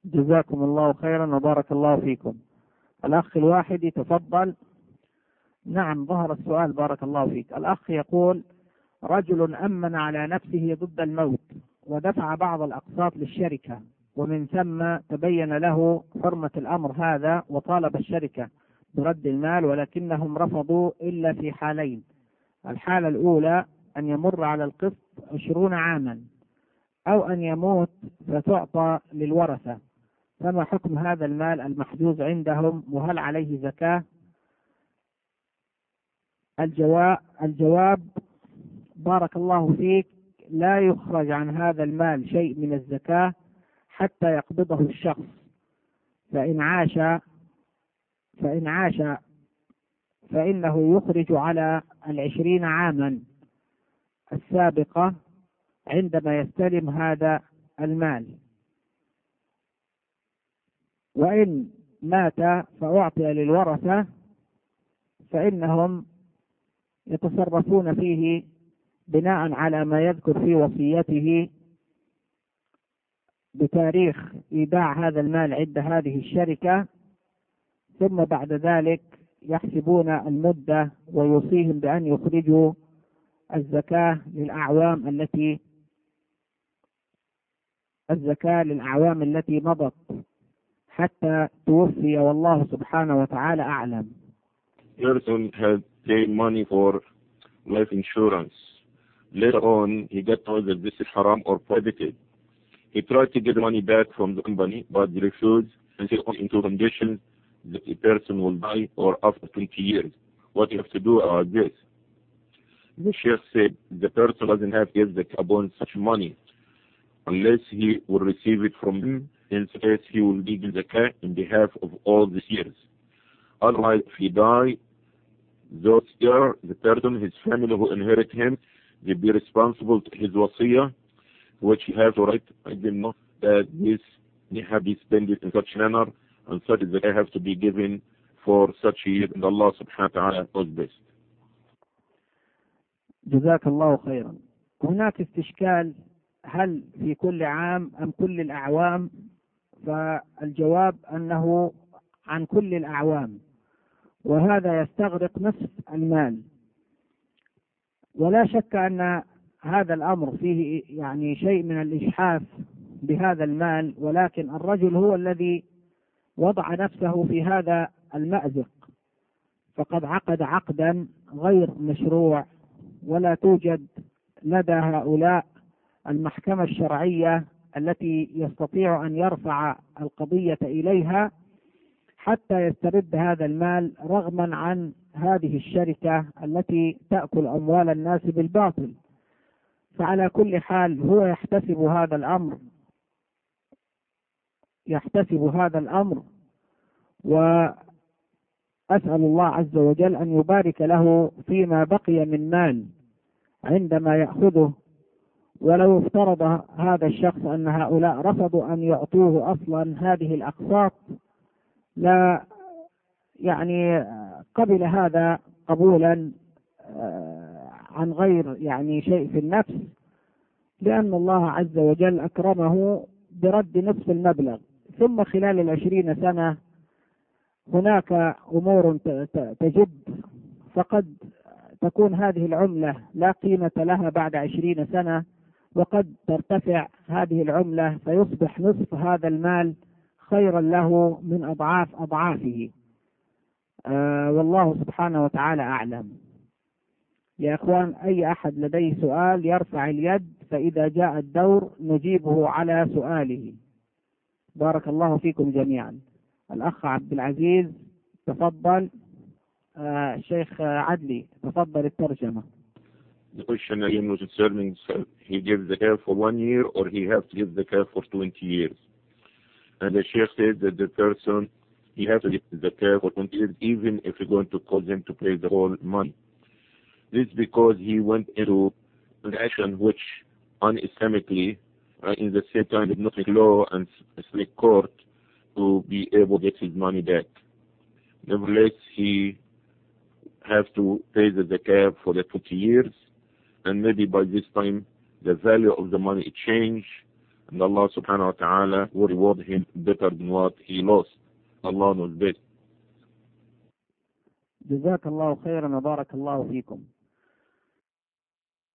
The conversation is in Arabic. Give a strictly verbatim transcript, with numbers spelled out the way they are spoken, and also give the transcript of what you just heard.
جزاكم الله خيرا وبارك الله فيكم. الأخ الواحد يتفضل. نعم ظهر السؤال، بارك الله فيك. الأخ يقول: رجل أمن على نفسه ضد الموت ودفع بعض الأقساط للشركة، ومن ثم تبين له حرمة الأمر هذا وطالب الشركة برد المال، ولكنهم رفضوا إلا في حالين. الحالة الأولى أن يمر على القسط عشرون عاما، أو أن يموت فتعطى للورثة. فما حكم هذا المال المحجوز عندهم، وهل عليه زكاة؟ الجواب, الجواب بارك الله فيك: لا يخرج عن هذا المال شيء من الزكاة حتى يقبضه الشخص، فإن عاش فإن عاش فإنه يخرج على العشرين عاما السابقة عندما يستلم هذا المال، وإن مات فأعطي للورثة فإنهم يتصرفون فيه بناء على ما يذكر في وصيته بتاريخ إيداع هذا المال عند هذه الشركة، ثم بعد ذلك يحسبون المدة ويوصيهم بأن يخرجوا الزكاة للأعوام التي الزكاة للأعوام التي مضت حتى توفي، والله سبحانه وتعالى أعلم. Person had paid money for life insurance. Later on, he got told that this is haram or prohibited. He tried to get the money back from the company, but they refused and said only in two conditions: that a person will die or after twenty years. What do you have to do about this? The Sheikh said the person doesn't have to give zakat upon such money unless he will receive it from him. In such case, he will give zakat in behalf of all these years. Otherwise, if he die, those years, the person, his family who inherit him, they be responsible to his wasiyah, which he has to write. I didn't know that this may have to spend it in such manner, and such zakat have to be given for such a year, and Allah subhanahu wa ta'ala was best. جزاك الله خيرا. هناك استشكال: هل في كل عام أم كل الأعوام؟ فالجواب أنه عن كل الأعوام، وهذا يستغرق نصف المال. ولا شك أن هذا الأمر فيه يعني شيء من الإجحاف بهذا المال، ولكن الرجل هو الذي وضع نفسه في هذا المأزق، فقد عقد عقدا غير مشروع، ولا توجد لدى هؤلاء المحكمة الشرعية التي يستطيع أن يرفع القضية إليها حتى يسترد هذا المال، رغما عن هذه الشركة التي تأكل أموال الناس بالباطل. فعلى كل حال هو يحتسب هذا الأمر يحتسب هذا الأمر وأسأل الله عز وجل أن يبارك له فيما بقي من مال عندما يأخذه. ولو افترض هذا الشخص أن هؤلاء رفضوا أن يعطوه أصلا هذه الأقساط، لا يعني قبل هذا قبولا عن غير يعني شيء في النفس، لأن الله عز وجل أكرمه برد نصف المبلغ. ثم خلال العشرين سنة هناك أمور تجد، فقد تكون هذه العملة لا قيمة لها بعد عشرين سنة، وقد ترتفع هذه العملة فيصبح نصف هذا المال خيرا له من أضعاف أضعافه. آه والله سبحانه وتعالى أعلم. يا أخوان، أي أحد لديه سؤال يرفع اليد، فإذا جاء الدور نجيبه على سؤاله. بارك الله فيكم جميعا. الأخ عبد العزيز تفضل. آه الشيخ عدلي تفضل الترجمة. The question again was concerning he gives the care for one year or he has to give the care for twenty years. And the Sheikh said that the person, he has to give the care for twenty years even if you're going to cause him to pay the whole money. This is because he went into an action which un-Islamically, uh, in the same time did not make law and Islamic court to be able to get his money back. Nevertheless, he has to pay the zakat for the twenty years, and maybe by this time the value of the money changed, and Allah subhanahu wa ta'ala will reward him better than what he lost. Allah knows best. جزاك الله خيرا وبارك الله فيكم.